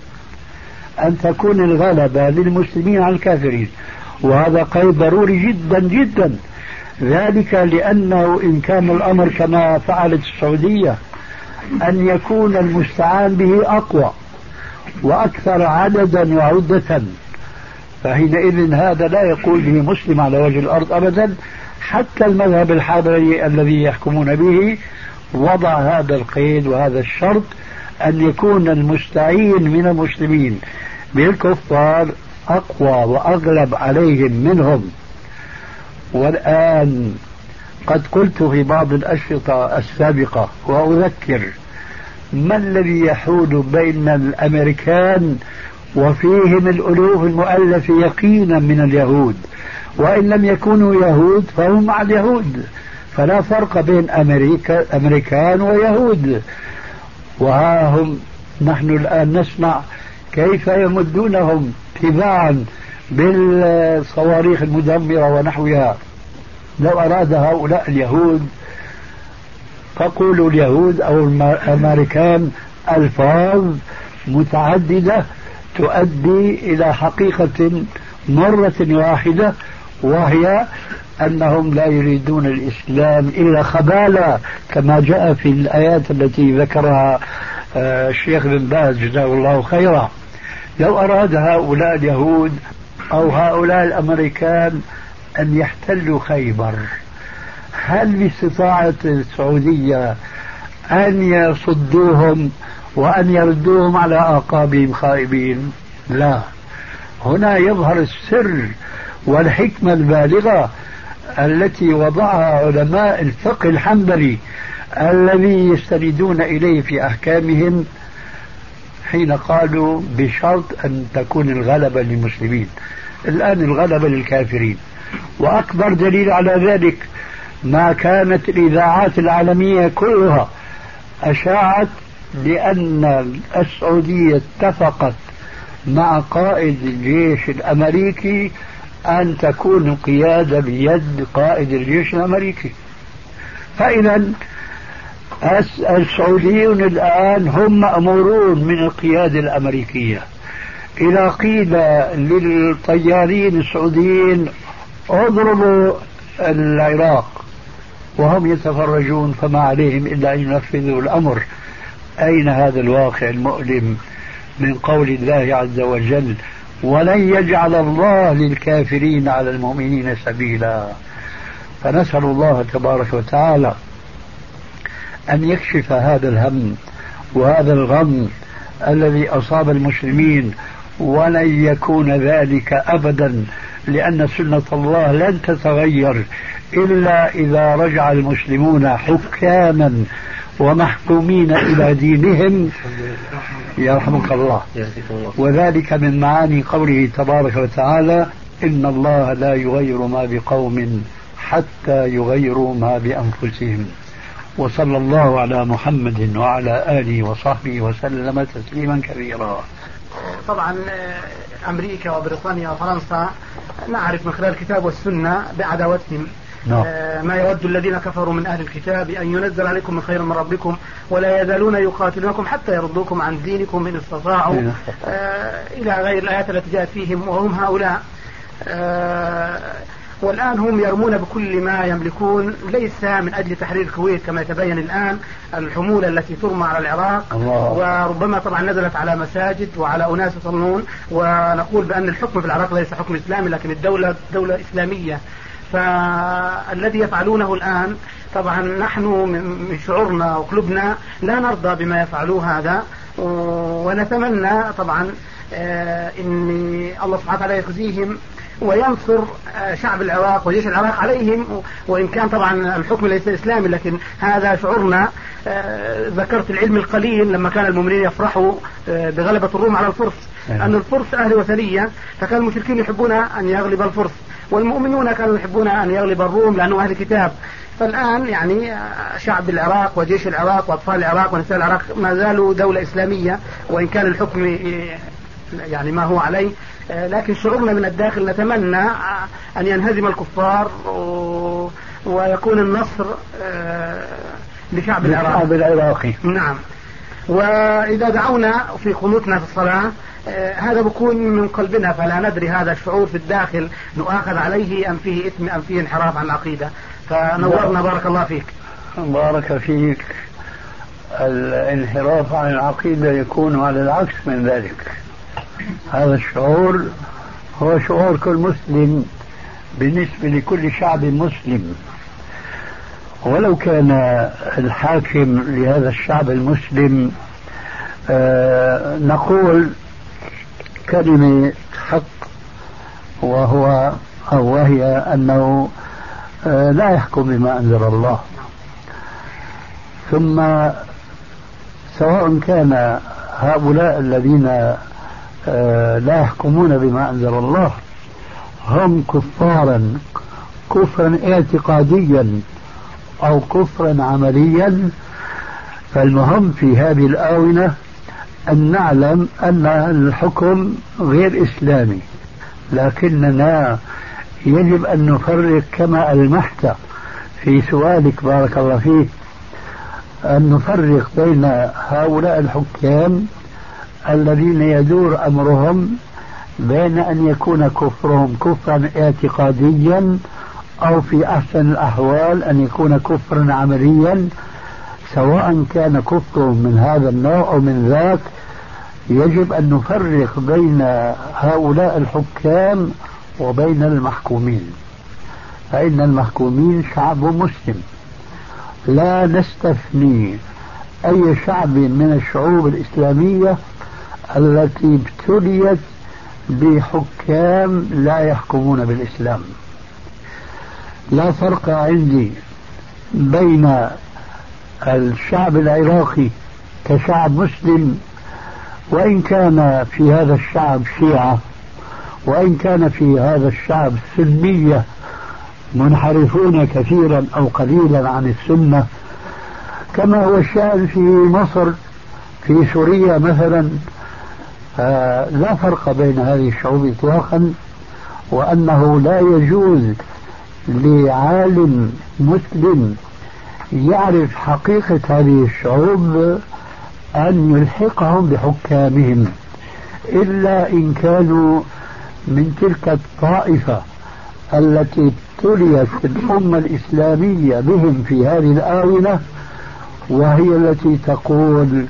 أن تكون الغلبة للمسلمين على الكافرين، وهذا قيد ضروري جدا جدا. ذلك لأنه إن كان الأمر كما فعلت السعودية أن يكون المستعان به أقوى وأكثر عددا وعدة، فحينئذ هذا لا يقول به مسلم على وجه الأرض أبدا. حتى المذهب الحنبلي الذي يحكمون به وضع هذا القيد وهذا الشرط، أن يكون المستعين من المسلمين بالكفار أقوى وأغلب عليهم منهم. والآن قد قلت في بعض الأشرطة السابقة وأذكر: ما الذي يحول بين الأمريكان وفيهم الألوف المؤلف يقينا من اليهود، وإن لم يكونوا يهود فهم مع اليهود، فلا فرق بين أمريكان ويهود. وها هم نحن الآن نسمع كيف يمدونهم تباعا بالصواريخ المدمرة ونحوها. لو أراد هؤلاء اليهود، فقولوا اليهود أو الأمريكان ألفاظ متعددة تؤدي إلى حقيقة مرة واحدة، وهي أنهم لا يريدون الإسلام إلا خبالة، كما جاء في الآيات التي ذكرها الشيخ بن باز جزاه الله خيرا. لو أراد هؤلاء اليهود أو هؤلاء الأمريكان أن يحتلوا خيبر، هل باستطاعة السعودية أن يصدوهم وأن يردوهم على أعقابهم خائبين؟ لا. هنا يظهر السر والحكمة البالغة التي وضعها علماء الفقه الحنبلي الذي يستندون إليه في أحكامهم، حين قالوا بشرط أن تكون الغلبة للمسلمين. الآن الغلبة للكافرين، وأكبر دليل على ذلك ما كانت الإذاعات العالمية كلها أشاعت بأن السعودية اتفقت مع قائد الجيش الأمريكي أن تكون القيادة بيد قائد الجيش الأمريكي. فإذا السعوديون الآن هم مأمورون من القيادة الأمريكية. إذا قيل للطيارين السعوديين اضربوا العراق وهم يتفرجون، فما عليهم إلا أن ينفذوا الأمر. أين هذا الواقع المؤلم من قول الله عز وجل: ولن يجعل الله للكافرين على المؤمنين سبيلا؟ فنسأل الله تبارك وتعالى أن يكشف هذا الهم وهذا الغم الذي أصاب المسلمين، ولن يكون ذلك أبدا، لأن سنة الله لن تتغير إلا إذا رجع المسلمون حكاما ومحكومين إلى دينهم يرحمك الله. وذلك من معاني قوله تبارك وتعالى: إن الله لا يغير ما بقوم حتى يغيروا ما بأنفسهم. وصلى الله على محمد وعلى آله وصحبه وسلم تسليما كثيرا. طبعا أمريكا وبريطانيا وفرنسا نعرف من خلال الكتاب والسنة بعداوتهم. ما يود الذين كفروا من أهل الكتاب أن ينزل عليكم من خير من ربكم ولا يزالون يقاتلونكم حتى يردوكم عن دينكم إن استطاعوا، إلى غير الآيات التي جاءت فيهم. وهم هؤلاء والآن هم يرمون بكل ما يملكون، ليس من أجل تحرير الكويت كما يتبين الآن، الحمولة التي ترمى على العراق وربما طبعا نزلت على مساجد وعلى أناس يصلون. ونقول بأن الحكم في العراق ليس حكم إسلامي، لكن الدولة دولة إسلامية. فالذي يفعلونه الآن طبعا نحن من شعورنا وقلوبنا لا نرضى بما يفعلوه هذا، ونتمنى طبعا ان الله سبحانه وتعالى يخزيهم وينصر شعب العراق وجيش العراق عليهم، وإن كان طبعا الحكم ليس إسلامي لكن هذا شعورنا. ذكرت العلم القليل لما كان المؤمنين يفرحوا بغلبة الروم على الفرس، أن الفرس أهل وثنية، فكان المشركين يحبون أن يغلب الفرس، والمؤمنون كانوا يحبون أن يغلب الروم لأنه أهل كتاب. فالآن يعني شعب العراق وجيش العراق وأطفال العراق ونساء العراق ما زالوا دولة إسلامية، وإن كان الحكم يعني ما هو عليه، لكن شعورنا من الداخل نتمنى أن ينهزم الكفار ويكون النصر لشعب العراق. العراقي. نعم. وإذا دعونا في قنوتنا في الصلاة هذا بكون من قلبنا، فلا ندري هذا الشعور في الداخل نؤاخذ عليه أم فيه إثم أم فيه انحراف عن العقيدة. فنورنا بارك الله فيك. بارك فيك. الانحراف عن العقيدة يكون على العكس من ذلك. هذا الشعور هو شعور كل مسلم بالنسبة لكل شعب مسلم، ولو كان الحاكم لهذا الشعب المسلم نقول كلمة حق، وهي أنه لا يحكم بما أنزل الله. ثم سواء كان هؤلاء الذين لا يحكمون بما أنزل الله هم كفارا كفرا اعتقاديا أو كفرا عمليا، فالمهم في هذه الآونة أن نعلم أن الحكم غير إسلامي، لكننا يجب أن نفرق كما ألمحت في سؤالك بارك الله فيك، أن نفرق بين هؤلاء الحكام الذين يدور أمرهم بين أن يكون كفرهم كفرا اعتقاديا أو في أحسن الأحوال أن يكون كفرا عمليا. سواء كان كفرهم من هذا النوع أو من ذاك، يجب أن نفرق بين هؤلاء الحكام وبين المحكومين، فإن المحكومين شعب مسلم، لا نستثني أي شعب من الشعوب الإسلامية التي ابتليت بحكام لا يحكمون بالإسلام. لا فرق عندي بين الشعب العراقي كشعب مسلم، وإن كان في هذا الشعب شيعة، وإن كان في هذا الشعب سنية منحرفون كثيرا أو قليلا عن السنة، كما هو الشأن في مصر، في سوريا مثلا. لا فرق بين هذه الشعوب إطلاقا، وأنه لا يجوز لعالم مسلم يعرف حقيقة هذه الشعوب أن يلحقهم بحكامهم، إلا إن كانوا من تلك الطائفة التي ابتليت الأمة الإسلامية بهم في هذه الآونة، وهي التي تقول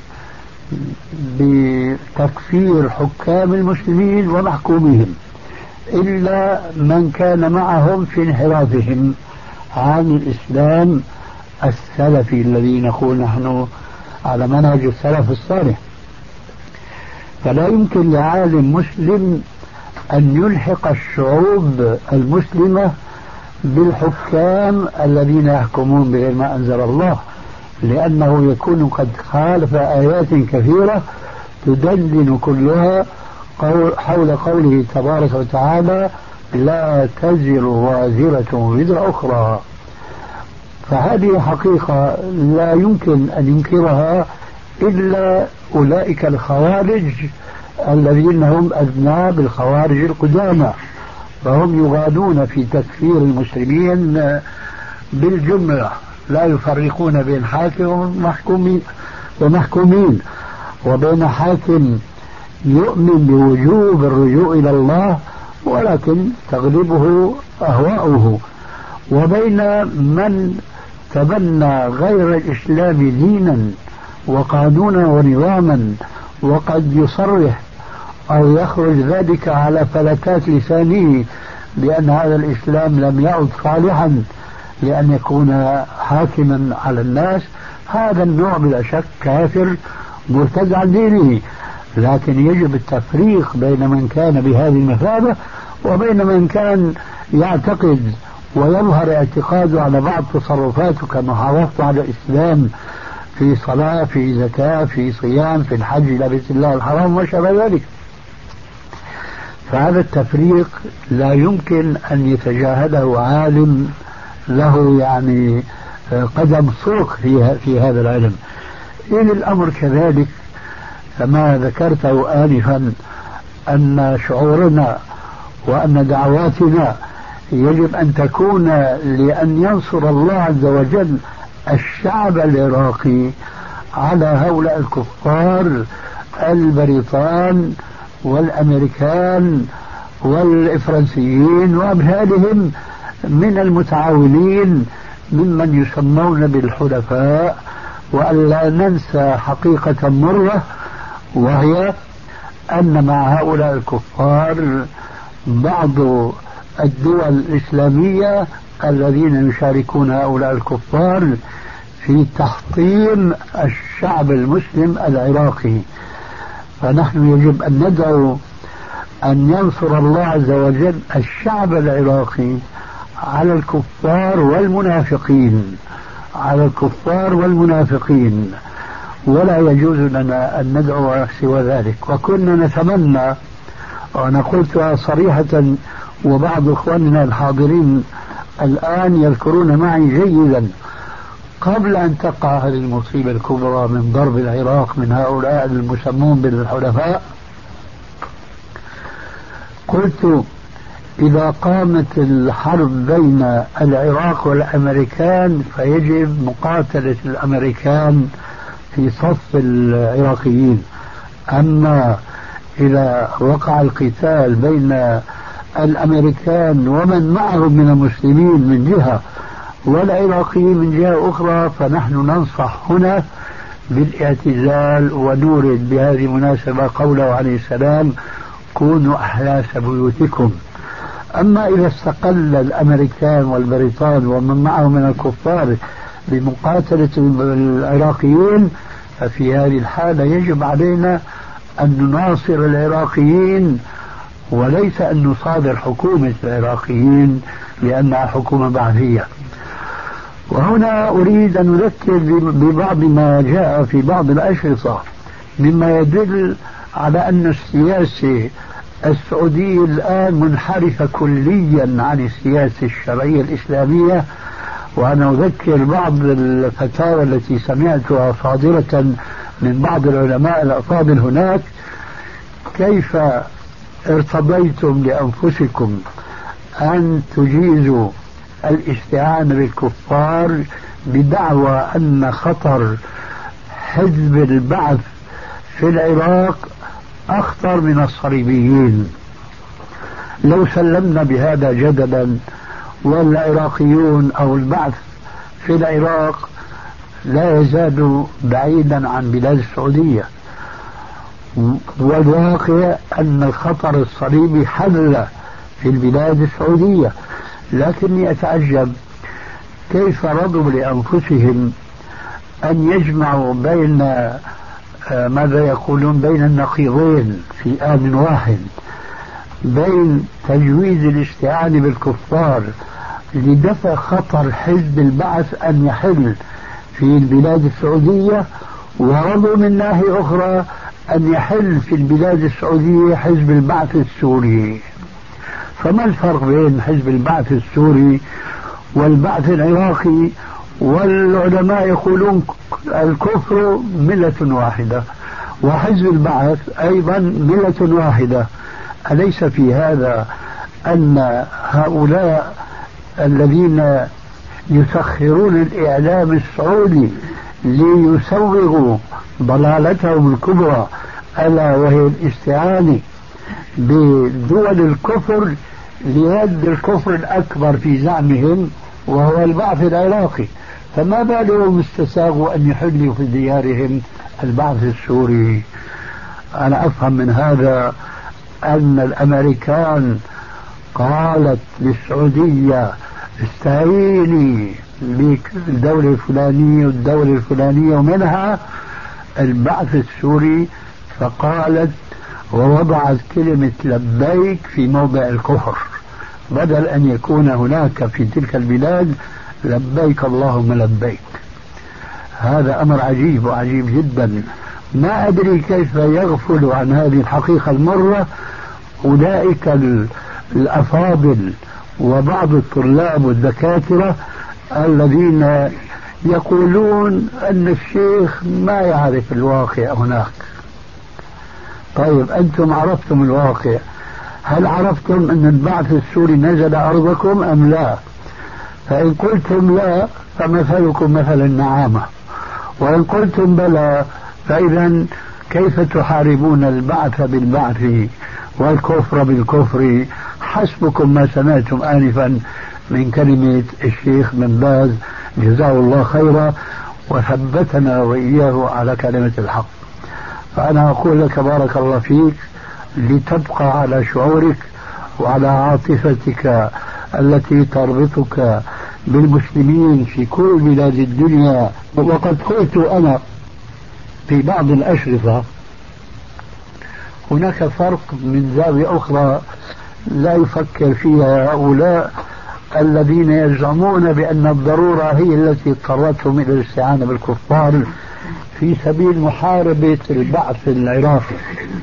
بتكفير حكام المسلمين ومحكومهم، إلا من كان معهم في انحرافهم عن الإسلام السلفي الذي نقول نحن على منهج السلف الصالح. فلا يمكن لعالم مسلم أن يلحق الشعوب المسلمة بالحكام الذين يحكمون بغير ما أنزل الله، لأنه يكون قد خالف آيات كثيرة تدلل كلها حول قوله تبارك وتعالى: لا تزر وازرة وزر أخرى. فهذه حقيقة لا يمكن أن ينكرها إلا أولئك الخوارج الذين هم أذناب الخوارج القدامى، فهم يغالون في تكفير المسلمين بالجملة، لا يفرقون بين حاكم ومحكومين، وبين حاكم يؤمن بوجوب الرجوع إلى الله ولكن تغلبه أهواؤه، وبين من تبنى غير الإسلام دينا وقانونا ونظاما، وقد يصرح أو يخرج ذلك على فلتات لسانه بأن هذا الإسلام لم يعد صالحا لأن يكون حاكما على الناس. هذا النوع بلا شك كافر مرتد عن دينه، لكن يجب التفريق بين من كان بهذه المثابة وبين من كان يعتقد ويظهر اعتقاده على بعض تصرفاته كمحافظته على الإسلام في صلاة، في زكاة، في صيام، في الحج إلى بيت الله الحرام وشابه ذلك. فهذا التفريق لا يمكن أن يتجاهله عالم له يعني قدم صدق في هذا العلم. إن الأمر كذلك كما ذكرته آنفا أن شعورنا وأن دعواتنا يجب أن تكون لأن ينصر الله عز وجل الشعب العراقي على هؤلاء الكفار البريطان والأمريكان والفرنسيين وأمثالهم من المتعاونين ممن يسمون بالحلفاء. وألا ننسى حقيقة مرة، وهي أن مع هؤلاء الكفار بعض الدول الإسلامية الذين يشاركون هؤلاء الكفار في تحطيم الشعب المسلم العراقي. فنحن يجب أن ندعو أن ينصر الله عز وجل الشعب العراقي على الكفار والمنافقين، على الكفار والمنافقين، ولا يجوز لنا أن ندعو سوى ذلك. وكنا نتمنى، وأنا قلتها صريحة وبعض إخواننا الحاضرين الآن يذكرون معي جيدا، قبل أن تقع هذه المصيبة الكبرى من ضرب العراق من هؤلاء المسمون بالحلفاء، قلت إذا قامت الحرب بين العراق والأمريكان فيجب مقاتلة الأمريكان في صف العراقيين. أما إذا وقع القتال بين الأمريكان ومن معهم من المسلمين من جهة والعراقيين من جهة أخرى، فنحن ننصح هنا بالاعتزال، ونورد بهذه المناسبة قوله عليه السلام: كونوا أحلاس بيوتكم. أما إذا استقل الأمريكان والبريطان ومن معهم من الكفار بمقاتلة العراقيين، ففي هذه الحالة يجب علينا أن نناصر العراقيين وليس أن نصادر حكومة العراقيين لأنها حكومة بعثية. وهنا أريد أن أذكر ببعض ما جاء في بعض الأشرطة مما يدل على أن السياسة السعودية الآن منحرفة كليا عن السياسة الشرعية الإسلامية. وأنا أذكر بعض الفتاوى التي سمعتها صادرة من بعض العلماء الأفاضل هناك: كيف ارتضيتم لأنفسكم أن تجيزوا الاستعانة بالكفار بدعوى أن خطر حزب البعث في العراق أخطر من الصليبيين؟ لو سلمنا بهذا جدلا والعراقيون أو البعث في العراق لا يزال بعيدا عن بلاد السعودية، والواقع أن الخطر الصليبي حل في البلاد السعودية. لكني أتعجب كيف رضوا لأنفسهم أن يجمعوا بين ماذا يقولون بين النقيضين في آن واحد، بين تجويز الاستعانة بالكفار لدفع خطر حزب البعث أن يحل في البلاد السعودية، ورضوا من ناحية أخرى أن يحل في البلاد السعودية حزب البعث السوري. فما الفرق بين حزب البعث السوري والبعث العراقي؟ والعلماء يقولون الكفر ملة واحدة وحزب البعث أيضا ملة واحدة. أليس في هذا أن هؤلاء الذين يسخرون الإعلام السعودي ليسوغوا ضلالتهم الكبرى ألا وهي الاستعانة بدول الكفر لرد الكفر الأكبر في زعمهم وهو البعث العراقي، فما بالهم استساغوا أن يحلوا في ديارهم البعث السوري؟ أنا أفهم من هذا أن الأمريكان قالت للسعودية استعيني بالدولة الفلانية والدولة الفلانية ومنها البعث السوري، فقالت ووضعت كلمة لبيك في موضع الكفر، بدل أن يكون هناك في تلك البلاد لبيك اللهم لبيك. هذا أمر عجيب وعجيب جدا. ما أدري كيف يغفل عن هذه الحقيقة المرة أولئك الأفاضل وبعض الطلاب والدكاترة الذين يقولون أن الشيخ ما يعرف الواقع هناك. طيب أنتم عرفتم الواقع، هل عرفتم أن البعث السوري نزل أرضكم أم لا؟ فإن قلتم لا فمثلكم مثل النعامة، وإن قلتم بلى فإذا كيف تحاربون البعث بالبعث والكفر بالكفر؟ حسبكم ما سمعتم آنفا من كلمة الشيخ بن باز جزاه الله خيرا وثبتنا وإياه على كلمة الحق. فأنا أقول لك بارك الله فيك، لتبقى على شعورك وعلى عاطفتك التي تربطك بالمسلمين في كل بلاد الدنيا. وقد قلت أنا في بعض الأشرطة هناك فرق من زاوية أخرى لا يفكر فيها هؤلاء الذين يزعمون بأن الضرورة هي التي اضطرتهم إلى الاستعانة بالكفار في سبيل محاربة البعث العراقي.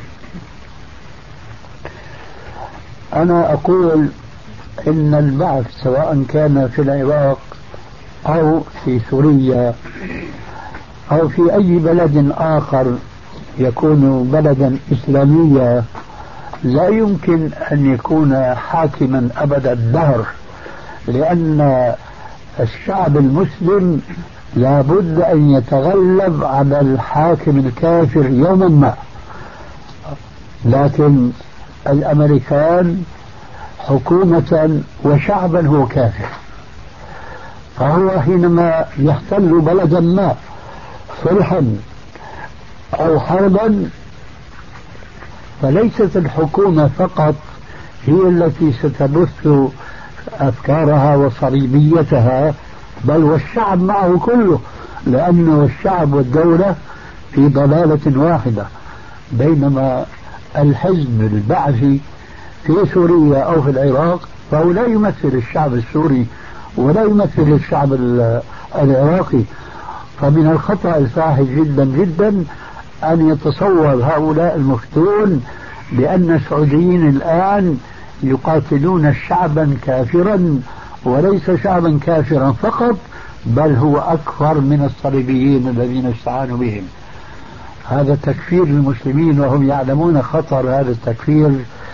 أنا أقول إن البعث سواء كان في العراق أو في سوريا أو في أي بلد آخر يكون بلدا إسلاميا لا يمكن أن يكون حاكما أبد الدهر، لأن الشعب المسلم لابد أن يتغلب على الحاكم الكافر يوما ما. لكن الأمريكان حكومة وشعبا هو كافر، فهو حينما يحتل بلدا ما صلحا أو حربا فليست الحكومة فقط هي التي ستبث أفكارها وصليبيتها، بل والشعب معه كله، لأنه الشعب والدولة في ضلالة واحدة. بينما الحزب البعثي في سوريا أو في العراق فهو لا يمثل الشعب السوري ولا يمثل الشعب العراقي. فمن الخطأ الفاحش جدا جدا أن يتصور هؤلاء المفتون بأن السعوديين الآن يقاتلون شعبا كافرا، وليس شعبا كافرا فقط بل هو أكثر من الصليبيين الذين استعانوا بهم. هذا تكفير المسلمين وهم يعلمون خطر هذا التكفير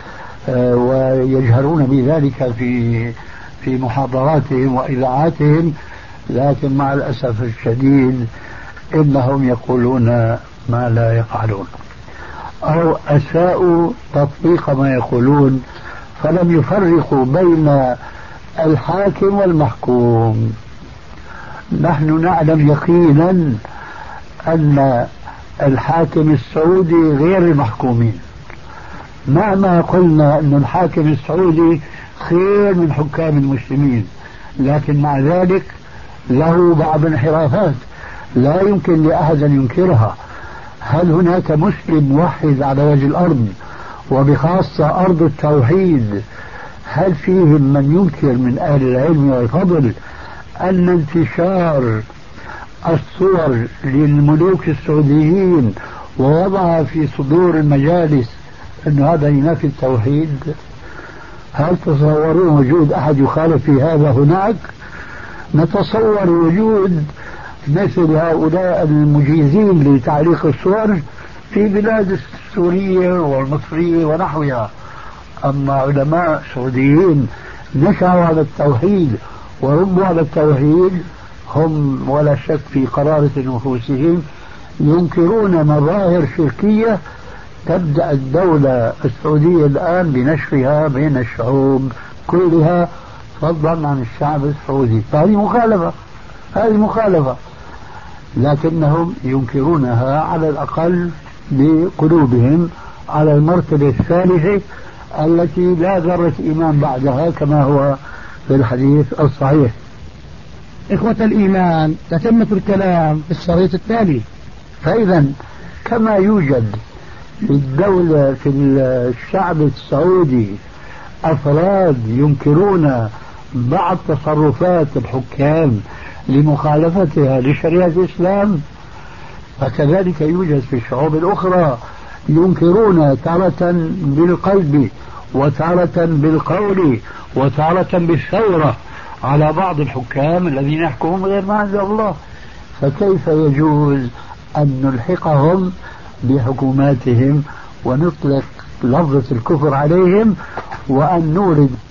ويجهرون بذلك في محاضراتهم وإذاعاتهم، لكن مع الأسف الشديد إنهم يقولون ما لا يفعلون أو أساءوا تطبيق ما يقولون، فلم يفرقوا بين الحاكم والمحكوم. نحن نعلم يقينا أن الحاكم السعودي غير المحكومين، مهما قلنا أن الحاكم السعودي خير من حكام المسلمين، لكن مع ذلك له بعض الانحرافات لا يمكن لأحد أن ينكرها. هل هناك مسلم موحد على وجه الأرض وبخاصة أرض التوحيد هل فيهم من ينكر من أهل العلم والفضل أن انتشار الصور للملوك السعوديين ووضعها في صدور المجالس أن هذا ينافي التوحيد؟ هل تصورون وجود أحد يخالف في هذا هناك؟ نتصور وجود مثل هؤلاء المجيزين لتعليق الصور في بلاد السورية والمصرية ونحوها. أما علماء سعوديين نشأوا على التوحيد وربوا على التوحيد هم ولا شك في قرارة نفوسهم ينكرون مظاهر شركية تبدأ الدولة السعودية الآن بنشرها بين الشعوب كلها فضلا عن الشعب السعودي. فهذه مخالفة لكنهم ينكرونها على الأقل بقلوبهم على المرتبة الثالثة التي لا ذرة إيمان بعدها كما هو في الحديث الصحيح. إخوة الإيمان، تتمة الكلام في الشريط التالي. فإذا كما يوجد في الدولة في الشعب السعودي أفراد ينكرون بعض تصرفات الحكام لمخالفتها لشريعة الإسلام، فكذلك يوجد في الشعوب الأخرى ينكرون تارة بالقلب وتارة بالقول وتارة بالثورة على بعض الحكام الذين يحكمون غير ما أنزل الله. فكيف يجوز أن نلحقهم بحكوماتهم ونطلق لفظة الكفر عليهم وأن نورد